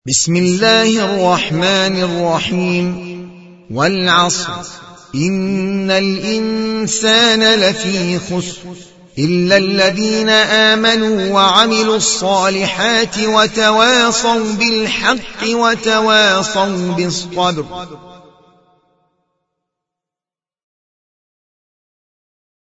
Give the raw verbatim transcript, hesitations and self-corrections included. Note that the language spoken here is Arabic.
بسم الله الرحمن الرحيم والعصر إن الإنسان لفي خسر إلا الذين آمنوا وعملوا الصالحات وتواصوا بالحق وتواصوا بالصبر.